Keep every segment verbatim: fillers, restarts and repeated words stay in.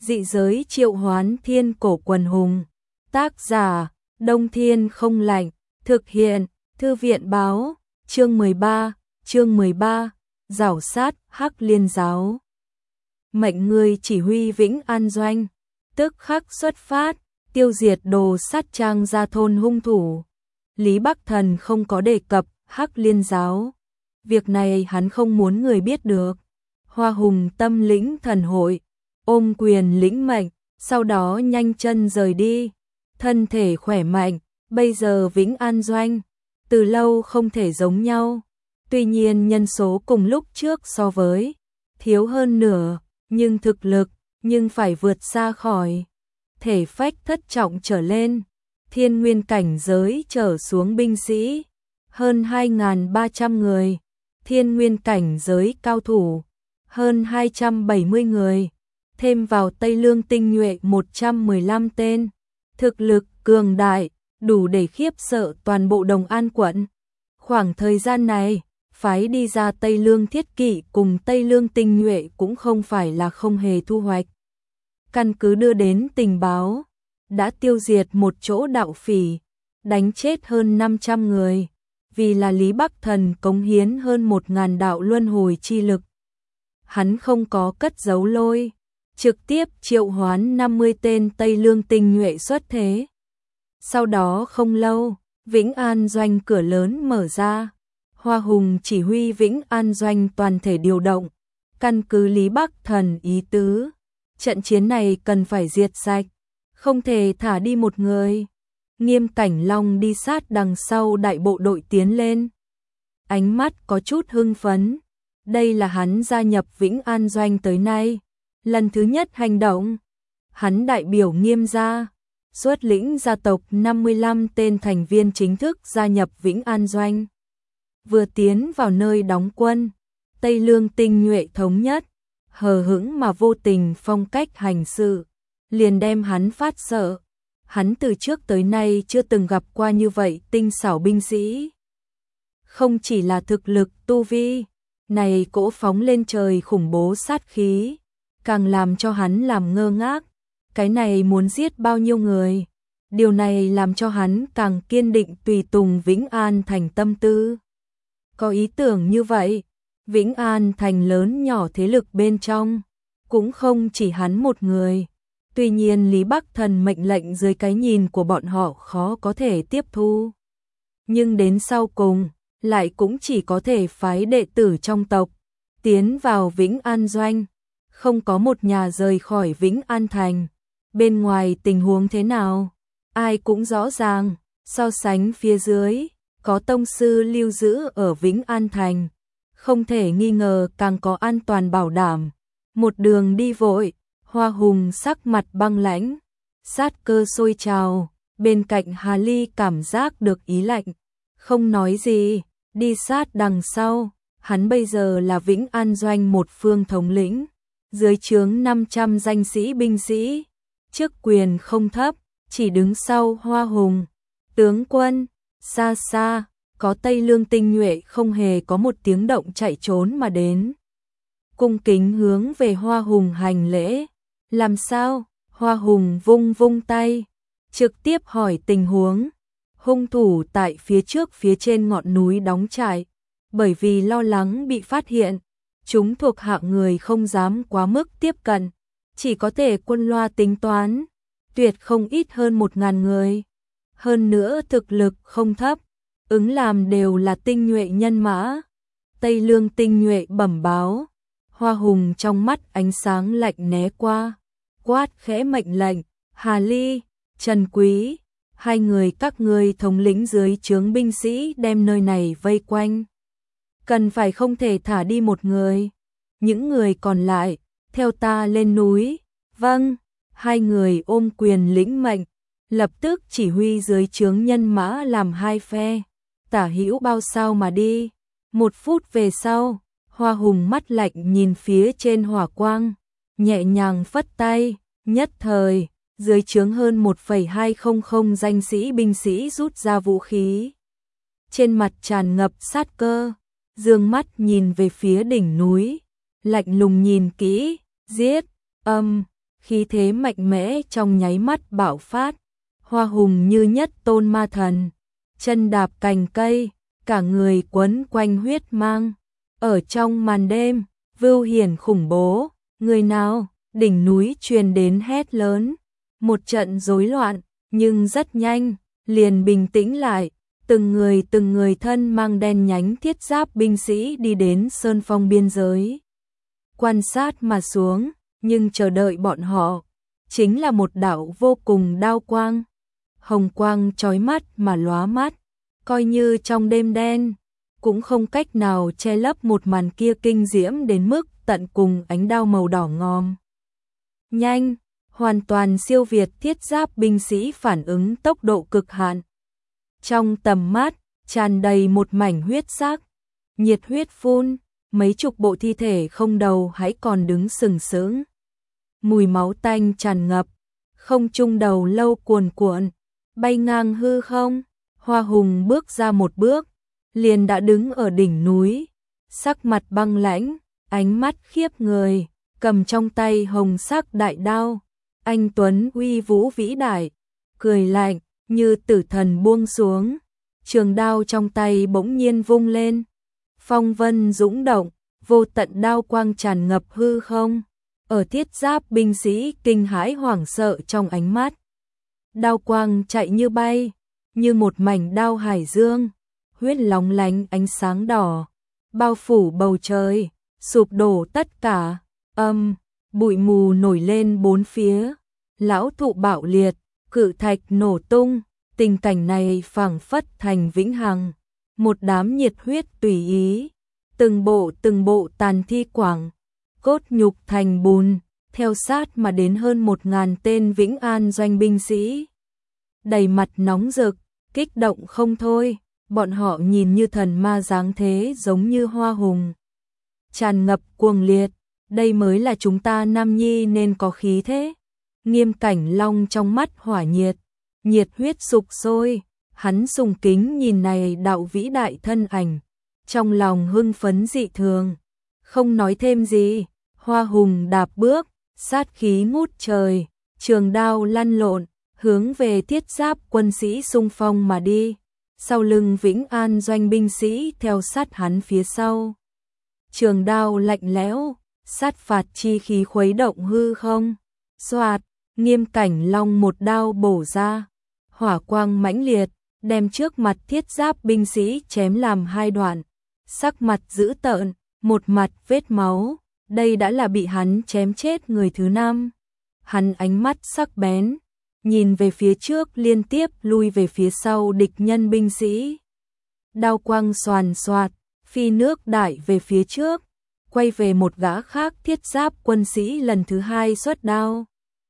Dị giới triệu hoán thiên cổ quần hùng. Tác giả, Đông Thiên không lạnh. Thực hiện, Thư viện báo. Chương mười ba, chương mười ba, Giảo sát Hắc Liên giáo. Mệnh người chỉ huy Vĩnh An doanh, tức khắc xuất phát, tiêu diệt đồ sát Trang Gia thôn hung thủ. Lý Bắc Thần không có đề cập Hắc Liên giáo. Việc này hắn không muốn người biết được. Hoa Hùng tâm lĩnh thần hội, ôm quyền lĩnh mệnh, sau đó nhanh chân rời đi. Thân thể khỏe mạnh, bây giờ Vĩnh An doanh, từ lâu không thể giống nhau. Tuy nhiên nhân số cùng lúc trước so với thiếu hơn nửa, nhưng thực lực, nhưng phải vượt xa khỏi thể phách thất trọng trở lên. Thiên nguyên cảnh giới trở xuống binh sĩ, hơn hai nghìn ba trăm người. Thiên nguyên cảnh giới cao thủ, hơn hai trăm bảy mươi người. Thêm vào Tây Lương tinh nhuệ một trăm mười lăm tên. Thực lực cường đại, đủ để khiếp sợ toàn bộ Đồng An quận. Khoảng thời gian này, phái đi ra Tây Lương thiết kỵ cùng Tây Lương tinh nhuệ cũng không phải là không hề thu hoạch. Căn cứ đưa đến tình báo, đã tiêu diệt một chỗ đạo phỉ, đánh chết hơn năm trăm người, vì là Lý Bắc Thần cống hiến hơn một nghìn đạo luân hồi chi lực. Hắn không có cất giấu lôi, trực tiếp triệu hoán năm mươi tên Tây Lương tinh nhuệ xuất thế. Sau đó không lâu, Vĩnh An doanh cửa lớn mở ra. Hoa Hùng chỉ huy Vĩnh An doanh toàn thể điều động, căn cứ Lý Bắc Thần ý tứ. Trận chiến này cần phải diệt sạch, không thể thả đi một người. Nghiêm Cảnh Long đi sát đằng sau đại bộ đội tiến lên. Ánh mắt có chút hưng phấn. Đây là hắn gia nhập Vĩnh An doanh tới nay lần thứ nhất hành động. Hắn đại biểu Nghiêm gia, xuất lĩnh gia tộc năm mươi lăm tên thành viên chính thức gia nhập Vĩnh An doanh. Vừa tiến vào nơi đóng quân, Tây Lương tinh nhuệ thống nhất, hờ hững mà vô tình phong cách hành sự, liền đem hắn phát sợ. Hắn từ trước tới nay chưa từng gặp qua như vậy tinh xảo binh sĩ. Không chỉ là thực lực tu vi, này cỗ phóng lên trời khủng bố sát khí, càng làm cho hắn làm ngơ ngác. Cái này muốn giết bao nhiêu người? Điều này làm cho hắn càng kiên định tùy tùng Vĩnh An thành tâm tư. Có ý tưởng như vậy, Vĩnh An thành lớn nhỏ thế lực bên trong, cũng không chỉ hắn một người. Tuy nhiên Lý Bắc Thần mệnh lệnh dưới cái nhìn của bọn họ khó có thể tiếp thu. Nhưng đến sau cùng, lại cũng chỉ có thể phái đệ tử trong tộc tiến vào Vĩnh An doanh. Không có một nhà rời khỏi Vĩnh An thành. Bên ngoài tình huống thế nào, ai cũng rõ ràng. So sánh phía dưới, có tông sư lưu giữ ở Vĩnh An thành, không thể nghi ngờ càng có an toàn bảo đảm. Một đường đi vội, Hoa Hùng sắc mặt băng lãnh, sát cơ sôi trào. Bên cạnh Hà Ly cảm giác được ý lạnh, không nói gì, đi sát đằng sau. Hắn bây giờ là Vĩnh An doanh một phương thống lĩnh, dưới trướng năm trăm danh sĩ binh sĩ, chức quyền không thấp, chỉ đứng sau Hoa Hùng. Tướng quân, xa xa, có Tây Lương tinh nhuệ không hề có một tiếng động chạy trốn mà đến. Cung kính hướng về Hoa Hùng hành lễ. Làm sao? Hoa Hùng vung vung tay, trực tiếp hỏi tình huống. Hung thủ tại phía trước phía trên ngọn núi đóng trại, bởi vì lo lắng bị phát hiện, chúng thuộc hạng người không dám quá mức tiếp cận, chỉ có thể quân loa tính toán, tuyệt không ít hơn một ngàn người. Hơn nữa thực lực không thấp, ứng làm đều là tinh nhuệ nhân mã. Tây Lương tinh nhuệ bẩm báo. Hoa Hùng trong mắt ánh sáng lạnh né qua, quát khẽ mệnh lệnh, Hà Ly, Trần Quý, hai người các ngươi thống lĩnh dưới trướng binh sĩ đem nơi này vây quanh. Cần phải không thể thả đi một người. Những người còn lại, theo ta lên núi. Vâng, hai người ôm quyền lĩnh mệnh, lập tức chỉ huy dưới trướng nhân mã làm hai phe, tả hữu bao sao mà đi. Một phút về sau, Hoa Hùng mắt lạnh nhìn phía trên hỏa quang, nhẹ nhàng phất tay, nhất thời, dưới trướng hơn một phẩy hai không không danh sĩ binh sĩ rút ra vũ khí. Trên mặt tràn ngập sát cơ, dương mắt nhìn về phía đỉnh núi, lạnh lùng nhìn kỹ, giết, âm, khí thế mạnh mẽ trong nháy mắt bạo phát, Hoa Hùng như nhất tôn ma thần, chân đạp cành cây, cả người quấn quanh huyết mang, ở trong màn đêm, vưu hiển khủng bố, người nào, đỉnh núi truyền đến hét lớn, một trận rối loạn, nhưng rất nhanh, liền bình tĩnh lại, từng người từng người thân mang đen nhánh thiết giáp binh sĩ đi đến sơn phong biên giới. Quan sát mà xuống, nhưng chờ đợi bọn họ, chính là một đạo vô cùng đao quang, hồng quang chói mắt mà lóa mắt, coi như trong đêm đen, cũng không cách nào che lấp một màn kia kinh diễm đến mức tận cùng ánh đao màu đỏ ngòm. Nhanh, hoàn toàn siêu việt thiết giáp binh sĩ phản ứng tốc độ cực hạn. Trong tầm mắt, tràn đầy một mảnh huyết sắc, nhiệt huyết phun, mấy chục bộ thi thể không đầu hãy còn đứng sừng sững. Mùi máu tanh tràn ngập, không trung đầu lâu cuồn cuộn, bay ngang hư không. Hoa Hùng bước ra một bước, liền đã đứng ở đỉnh núi, sắc mặt băng lãnh, ánh mắt khiếp người, cầm trong tay hồng sắc đại đao, anh tuấn uy vũ vĩ đại, cười lạnh, như tử thần buông xuống, trường đao trong tay bỗng nhiên vung lên, phong vân dũng động, vô tận đao quang tràn ngập hư không, ở thiết giáp binh sĩ kinh hãi hoảng sợ trong ánh mắt. Đao quang chạy như bay, như một mảnh đao hải dương, huyết lóng lánh ánh sáng đỏ, bao phủ bầu trời, sụp đổ tất cả, âm, bụi mù nổi lên bốn phía, lão thụ bạo liệt, cự thạch nổ tung, tình cảnh này phảng phất thành vĩnh hằng, một đám nhiệt huyết tùy ý, từng bộ từng bộ tàn thi quảng, cốt nhục thành bùn, theo sát mà đến hơn một ngàn tên Vĩnh An doanh binh sĩ. Đầy mặt nóng rực, kích động không thôi, bọn họ nhìn như thần ma dáng thế giống như Hoa Hùng. Tràn ngập cuồng liệt, đây mới là chúng ta nam nhi nên có khí thế. Nghiêm Cảnh Long trong mắt hỏa nhiệt, nhiệt huyết sục sôi, hắn sùng kính nhìn này đạo vĩ đại thân ảnh, trong lòng hưng phấn dị thường, không nói thêm gì, Hoa Hùng đạp bước, sát khí ngút trời, trường đao lăn lộn, hướng về thiết giáp quân sĩ xung phong mà đi, sau lưng Vĩnh An doanh binh sĩ theo sát hắn phía sau. Trường đao lạnh lẽo, sát phạt chi khí khuấy động hư không, xoạt, Nghiêm Cảnh Long một đao bổ ra, hỏa quang mãnh liệt, đem trước mặt thiết giáp binh sĩ chém làm hai đoạn, sắc mặt dữ tợn, một mặt vết máu, đây đã là bị hắn chém chết người thứ năm. Hắn ánh mắt sắc bén, nhìn về phía trước liên tiếp lui về phía sau địch nhân binh sĩ. Đao quang xoàn xoạt, phi nước đại về phía trước, quay về một gã khác thiết giáp quân sĩ lần thứ hai xuất đao.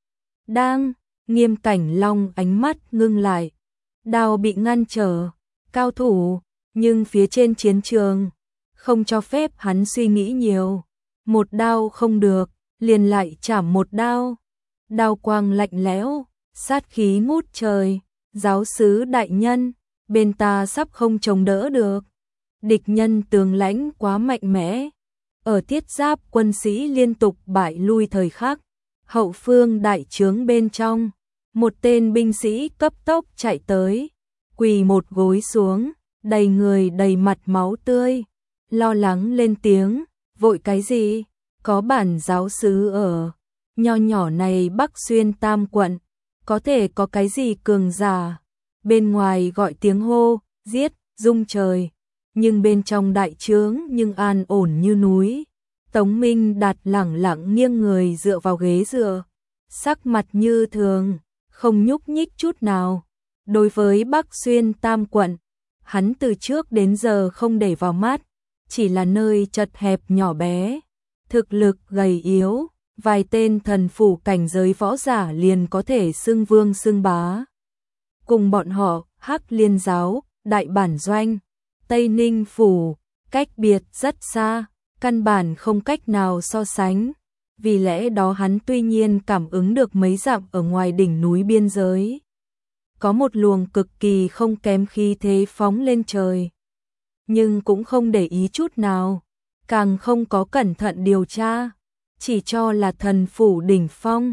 Đang, Nghiêm Cảnh Long ánh mắt ngưng lại, đao bị ngăn trở, cao thủ, nhưng phía trên chiến trường, không cho phép hắn suy nghĩ nhiều. Một đao không được, liền lại chảm một đao. Đao quang lạnh lẽo, sát khí ngút trời, giáo sứ đại nhân, bên ta sắp không chống đỡ được. Địch nhân tường lãnh quá mạnh mẽ, ở thiết giáp quân sĩ liên tục bại lui thời khắc, hậu phương đại trướng bên trong, một tên binh sĩ cấp tốc chạy tới, quỳ một gối xuống, đầy người đầy mặt máu tươi, lo lắng lên tiếng, vội cái gì, có bản giáo sứ ở, nho nhỏ này Bắc xuyên Tam quận, có thể có cái gì cường giả, bên ngoài gọi tiếng hô, giết, rung trời, nhưng bên trong đại trướng nhưng an ổn như núi. Tống Minh Đạt lẳng lặng nghiêng người dựa vào ghế dựa, sắc mặt như thường, không nhúc nhích chút nào. Đối với Bắc xuyên Tam quận, hắn từ trước đến giờ không để vào mắt, chỉ là nơi chật hẹp nhỏ bé, thực lực gầy yếu, vài tên thần phủ cảnh giới võ giả liền có thể xưng vương xưng bá. Cùng bọn họ, Hắc Liên giáo, Đại Bản doanh, Tây Ninh phủ, cách biệt rất xa, căn bản không cách nào so sánh. Vì lẽ đó hắn tuy nhiên cảm ứng được mấy dặm ở ngoài đỉnh núi biên giới, có một luồng cực kỳ không kém khí thế phóng lên trời, nhưng cũng không để ý chút nào, càng không có cẩn thận điều tra, chỉ cho là thần phủ đỉnh phong,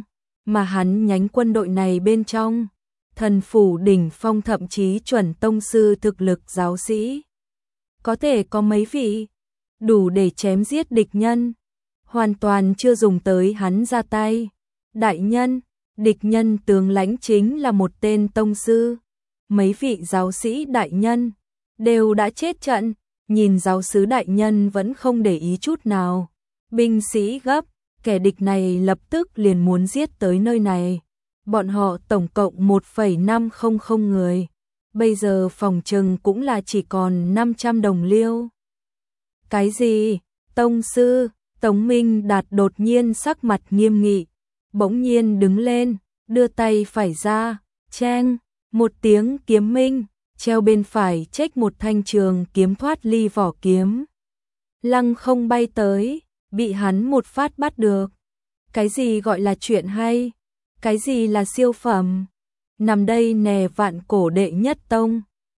mà hắn nhánh quân đội này bên trong, thần phủ đỉnh phong thậm chí chuẩn tông sư thực lực giáo sĩ. Có thể có mấy vị, đủ để chém giết địch nhân, hoàn toàn chưa dùng tới hắn ra tay. Đại nhân, địch nhân tướng lãnh chính là một tên tông sư. Mấy vị giáo sĩ đại nhân đều đã chết trận, nhìn giáo sứ đại nhân vẫn không để ý chút nào. Binh sĩ gấp, kẻ địch này lập tức liền muốn giết tới nơi này. Bọn họ tổng cộng một phẩy năm không không người, bây giờ phòng trừng cũng là chỉ còn năm trăm đồng liêu. Cái gì? Tông sư? Tống Minh Đạt đột nhiên sắc mặt nghiêm nghị, bỗng nhiên đứng lên, đưa tay phải ra, cheng, một tiếng kiếm minh, treo bên phải chếch một thanh trường kiếm thoát ly vỏ kiếm. Lăng không bay tới, bị hắn một phát bắt được. Cái gì gọi là chuyện hay? Cái gì là siêu phẩm? Nằm đây nè vạn cổ đệ nhất tông,